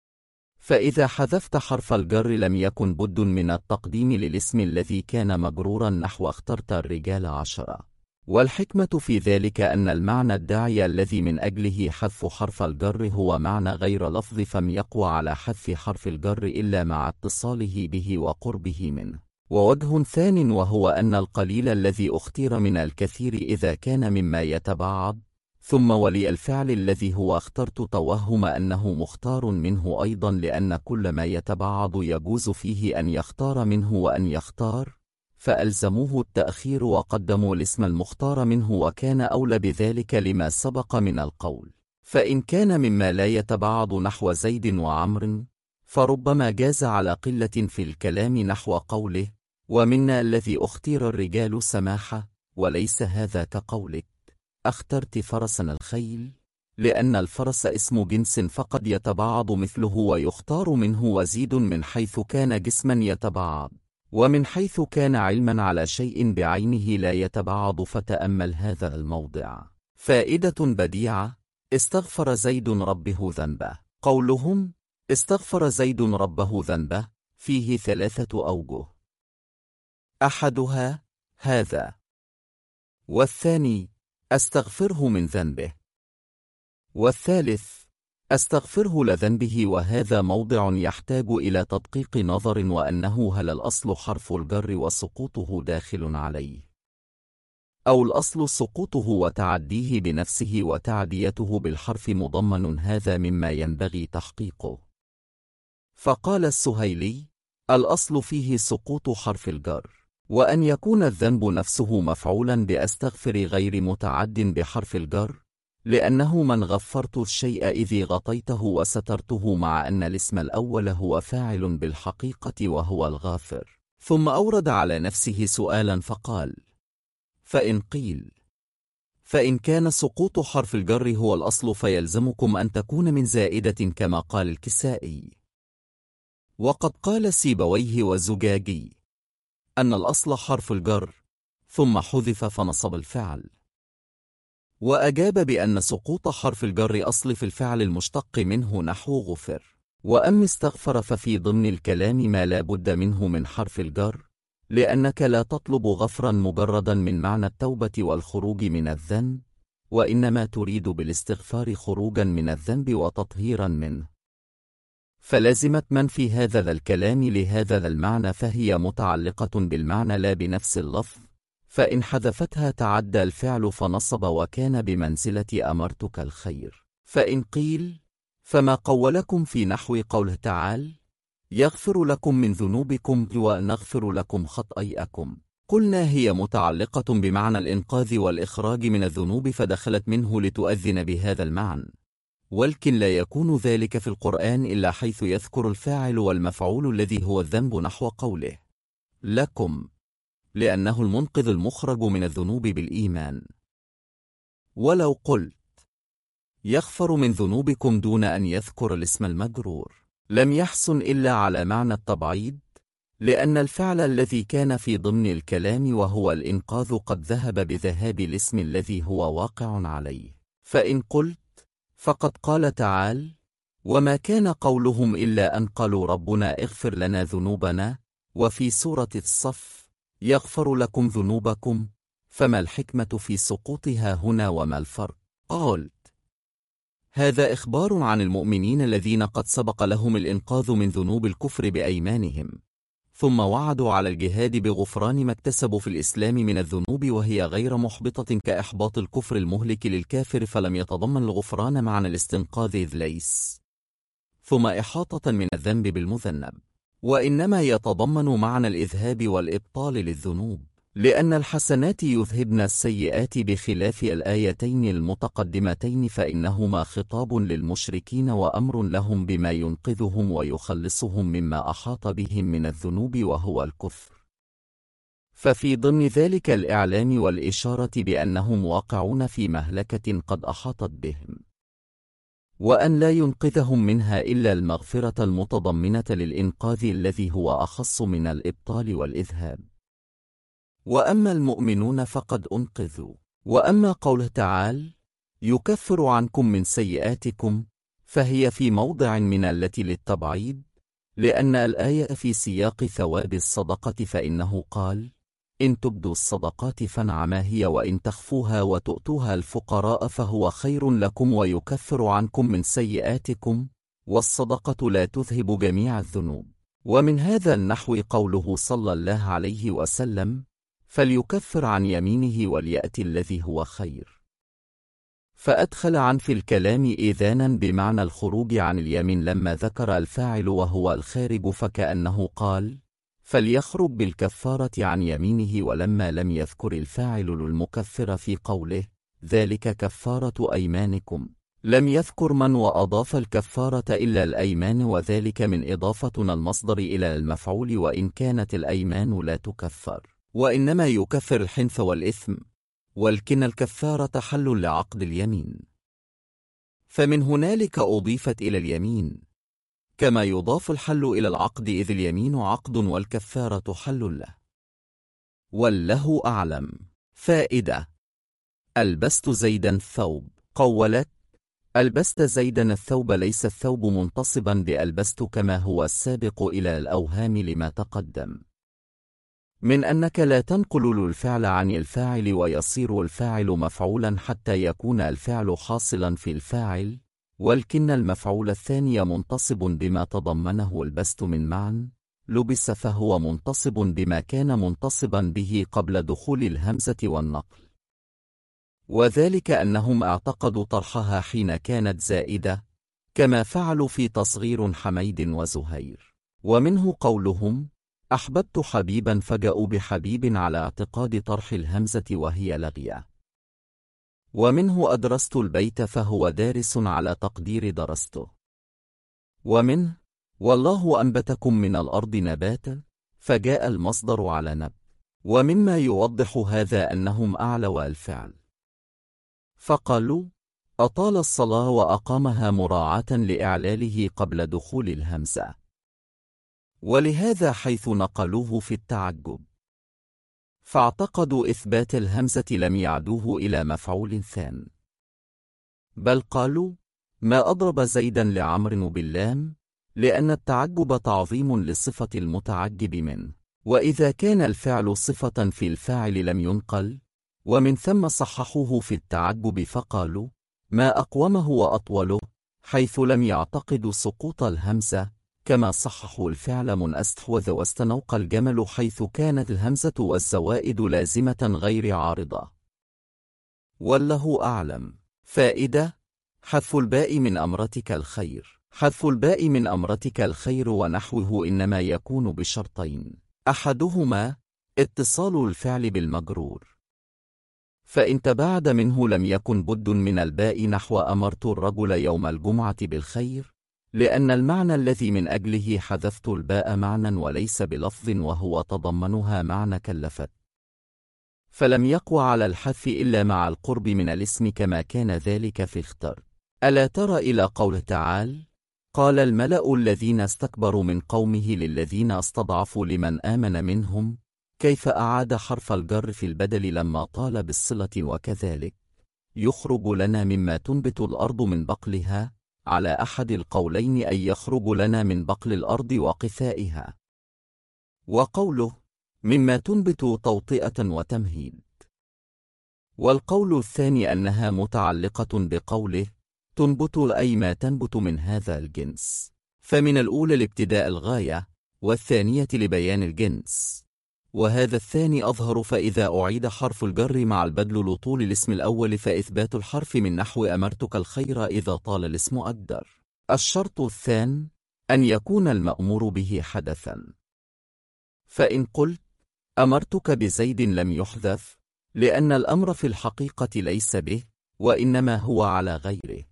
فإذا حذفت حرف الجر لم يكن بد من التقديم للاسم الذي كان مجرورا، نحو اخترت الرجال 10. والحكمة في ذلك أن المعنى الداعي الذي من أجله حذف حرف الجر هو معنى غير لفظ، فم يقوى على حذف حرف الجر إلا مع اتصاله به وقربه منه. ووجه ثان، وهو أن القليل الذي اختير من الكثير إذا كان مما يتباعد، ثم ولي الفعل الذي هو اخترت توهم أنه مختار منه أيضا، لأن كل ما يتباعد يجوز فيه أن يختار منه وأن يختار، فألزموه التأخير وقدموا الاسم المختار منه، وكان أولى بذلك لما سبق من القول. فإن كان مما لا يتباعد نحو زيد وعمر، فربما جاز على قلة في الكلام، نحو قوله ومنا الذي اختير الرجال سماحة، وليس هذا كقولك اخترت فرسا الخيل، لأن الفرس اسم جنس فقد يتباعد مثله ويختار منه وزيد، من حيث كان جسما يتباعد، ومن حيث كان علما على شيء بعينه لا يتباعد. فتأمل هذا الموضع. فائدة بديعة: استغفر زيد ربه ذنبه. قولهم استغفر زيد ربه ذنبه فيه 3 أوجه: أحدها هذا والثاني أستغفره من ذنبه. والثالث أستغفره لذنبه، وهذا موضع يحتاج إلى تدقيق نظر، وأنه هل الأصل حرف الجر وسقوطه داخل عليه، أو الأصل سقوطه وتعديه بنفسه وتعديته بالحرف مضمن؟ هذا مما ينبغي تحقيقه. فقال السهيلي: الأصل فيه سقوط حرف الجر، وأن يكون الذنب نفسه مفعولا بأستغفر غير متعد بحرف الجر، لأنه من غفرت الشيء إذ غطيته وسترته، مع أن الاسم الأول هو فاعل بالحقيقة وهو الغافر. ثم أورد على نفسه سؤالا فقال: فإن قيل فإن كان سقوط حرف الجر هو الأصل فيلزمكم أن تكون من زائدة كما قال الكسائي. وقد قال سيبويه والزجاجي أن الأصل حرف الجر ثم حذف فنصب الفعل، وأجاب بأن سقوط حرف الجر أصل في الفعل المشتق منه، نحو غفر. وأما استغفر ففي ضمن الكلام ما لا بد منه من حرف الجر، لأنك لا تطلب غفرا مجردا من معنى التوبة والخروج من الذنب، وإنما تريد بالاستغفار خروجا من الذنب وتطهيرا منه، فلازمت من في هذا الكلام لهذا المعنى، فهي متعلقة بالمعنى لا بنفس اللفظ، فإن حذفتها تعدى الفعل فنصب وكان بمنزلة أمرتك الخير. فإن قيل فما قولكم في نحو قوله تعالى: يغفر لكم من ذنوبكم ونغفر لكم خطاياكم؟ قلنا هي متعلقة بمعنى الإنقاذ والإخراج من الذنوب، فدخلت منه لتؤذن بهذا المعنى، ولكن لا يكون ذلك في القرآن إلا حيث يذكر الفاعل والمفعول الذي هو الذنب، نحو قوله: لكم، لأنه المنقذ المخرج من الذنوب بالإيمان. ولو قلت يغفر من ذنوبكم دون أن يذكر الاسم المجرور لم يحسن إلا على معنى التبعيض، لأن الفعل الذي كان في ضمن الكلام وهو الإنقاذ قد ذهب بذهاب الاسم الذي هو واقع عليه. فإن قلت فقد قال تعالى: وما كان قولهم إلا أن قالوا ربنا اغفر لنا ذنوبنا، وفي سورة الصف: يغفر لكم ذنوبكم، فما الحكمة في سقوطها هنا وما الفرق؟ قلت: هذا إخبار عن المؤمنين الذين قد سبق لهم الإنقاذ من ذنوب الكفر بأيمانهم، ثم وعدوا على الجهاد بغفران ما اكتسبوا في الإسلام من الذنوب، وهي غير محبطة كإحباط الكفر المهلك للكافر، فلم يتضمن الغفران معنى الاستنقاذ إذ ليس ثم إحاطة من الذنب بالمذنب، وإنما يتضمن معنى الإذهاب والإبطال للذنوب، لأن الحسنات يذهبن السيئات، بخلاف الآيتين المتقدمتين فإنهما خطاب للمشركين وأمر لهم بما ينقذهم ويخلصهم مما أحاط بهم من الذنوب وهو الكفر، ففي ضمن ذلك الإعلام والإشارة بأنهم واقعون في مهلكة قد أحاطت بهم، وأن لا ينقذهم منها إلا المغفرة المتضمنة للإنقاذ الذي هو أخص من الإبطال والإذهاب. وأما المؤمنون فقد أنقذوا. وأما قوله تعالى: يكفر عنكم من سيئاتكم، فهي في موضع من التي للتبعيض، لأن الآية في سياق ثواب الصدقة، فإنه قال: إن تبدوا الصدقات فنعما هي، وإن تخفوها وتؤتوها الفقراء فهو خير لكم ويكفر عنكم من سيئاتكم، والصدقة لا تذهب جميع الذنوب. ومن هذا النحو قوله صلى الله عليه وسلم: فليكفر عن يمينه وليأتي الذي هو خير، فأدخل عن في الكلام إذانا بمعنى الخروج عن اليمين لما ذكر الفاعل وهو الخارج، فكأنه قال: فليخرج بالكفارة عن يمينه، ولما لم يذكر الفاعل للمكفر في قوله: ذلك كفارة أيمانكم، لم يذكر من وأضاف الكفارة إلا الأيمان، وذلك من إضافتنا المصدر إلى المفعول، وإن كانت الأيمان لا تكفر، وإنما يكفر الحنث والإثم، ولكن الكفارة حل لعقد اليمين، فمن هنالك أضيفت إلى اليمين، كما يضاف الحل إلى العقد، إذ اليمين عقد والكفارة حل له. والله أعلم. فائدة: ألبست زيدا الثوب. قولت: ألبست زيدا الثوب، ليس الثوب منتصبا بألبست كما هو السابق إلى الأوهام لما تقدم، من أنك لا تنقل الفعل عن الفاعل ويصير الفاعل مفعولا حتى يكون الفعل حاصلا في الفاعل، ولكن المفعول الثاني منتصب بما تضمنه البسط من معنى لبس، فهو منتصب بما كان منتصبا به قبل دخول الهمزة والنقل، وذلك أنهم اعتقدوا طرحها حين كانت زائدة، كما فعلوا في تصغير حميد وزهير. ومنه قولهم أحببت حبيبا، فجاءوا بحبيب على اعتقاد طرح الهمزة وهي لغية. ومنه أدرست البيت، فهو دارس على تقدير درسته. ومنه والله أنبتكم من الأرض نباتا، فجاء المصدر على نب. ومما يوضح هذا أنهم أعلوا الفعل، فقالوا أطال الصلاة وأقامها مراعاة لإعلاله قبل دخول الهمزة، ولهذا حيث نقلوه في التعجب فاعتقدوا إثبات الهمزة لم يعدوه إلى مفعول ثان، بل قالوا ما أضرب زيدا لعمر باللام، لأن التعجب تعظيم لصفة المتعجب منه، وإذا كان الفعل صفة في الفاعل لم ينقل، ومن ثم صححوه في التعجب فقالوا ما أقومه وأطوله، حيث لم يعتقدوا سقوط الهمزة، كما صححوا الفعل من استحوذ واستنوق الجمل، حيث كانت الهمزة والزوائد لازمة غير عارضة. والله أعلم. فائدة: حذف الباء من أمرتك الخير. حذف الباء من أمرتك الخير ونحوه إنما يكون بشرطين: أحدهما اتصال الفعل بالمجرور، فإن تباعد منه لم يكن بد من الباء، نحو أمرت الرجل يوم الجمعة بالخير، لأن المعنى الذي من أجله حذفت الباء معنى وليس بلفظ، وهو تضمنها معنى كلفت، فلم يقوى على الحذف إلا مع القرب من الاسم، كما كان ذلك في اختر. ألا تر إلى قوله تعالى قال الملأ الذين استكبروا من قومه للذين استضعفوا لمن آمن منهم، كيف أعاد حرف الجر في البدل لما طال بالصلة، وكذلك يخرج لنا مما تنبت الأرض من بقلها، على أحد القولين أي يخرج لنا من بقل الأرض وقثائها، وقوله مما تنبت توطئة وتمهيد. والقول الثاني أنها متعلقة بقوله تنبت، أي ما تنبت من هذا الجنس، فمن الأولى لابتداء الغاية، والثانية لبيان الجنس، وهذا الثاني أظهر. فإذا أعيد حرف الجر مع البدل لطول الاسم الأول فإثبات الحرف من نحو أمرتك الخير إذا طال الاسم أقدر. الشرط الثاني أن يكون المأمور به حدثا، فإن قلت أمرتك بزيد لم يحذف، لأن الأمر في الحقيقة ليس به، وإنما هو على غيره،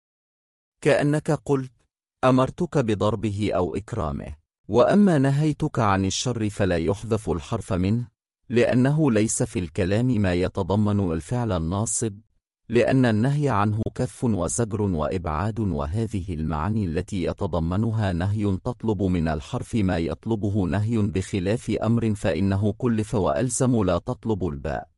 كأنك قلت أمرتك بضربه أو إكرامه. وأما نهيتك عن الشر فلا يحذف الحرف منه، لأنه ليس في الكلام ما يتضمن الفعل الناصب، لأن النهي عنه كف وزجر وإبعاد، وهذه المعاني التي يتضمنها نهي تطلب من الحرف ما يطلبه نهي، بخلاف أمر فإنه كلف وألزم لا تطلب الباء.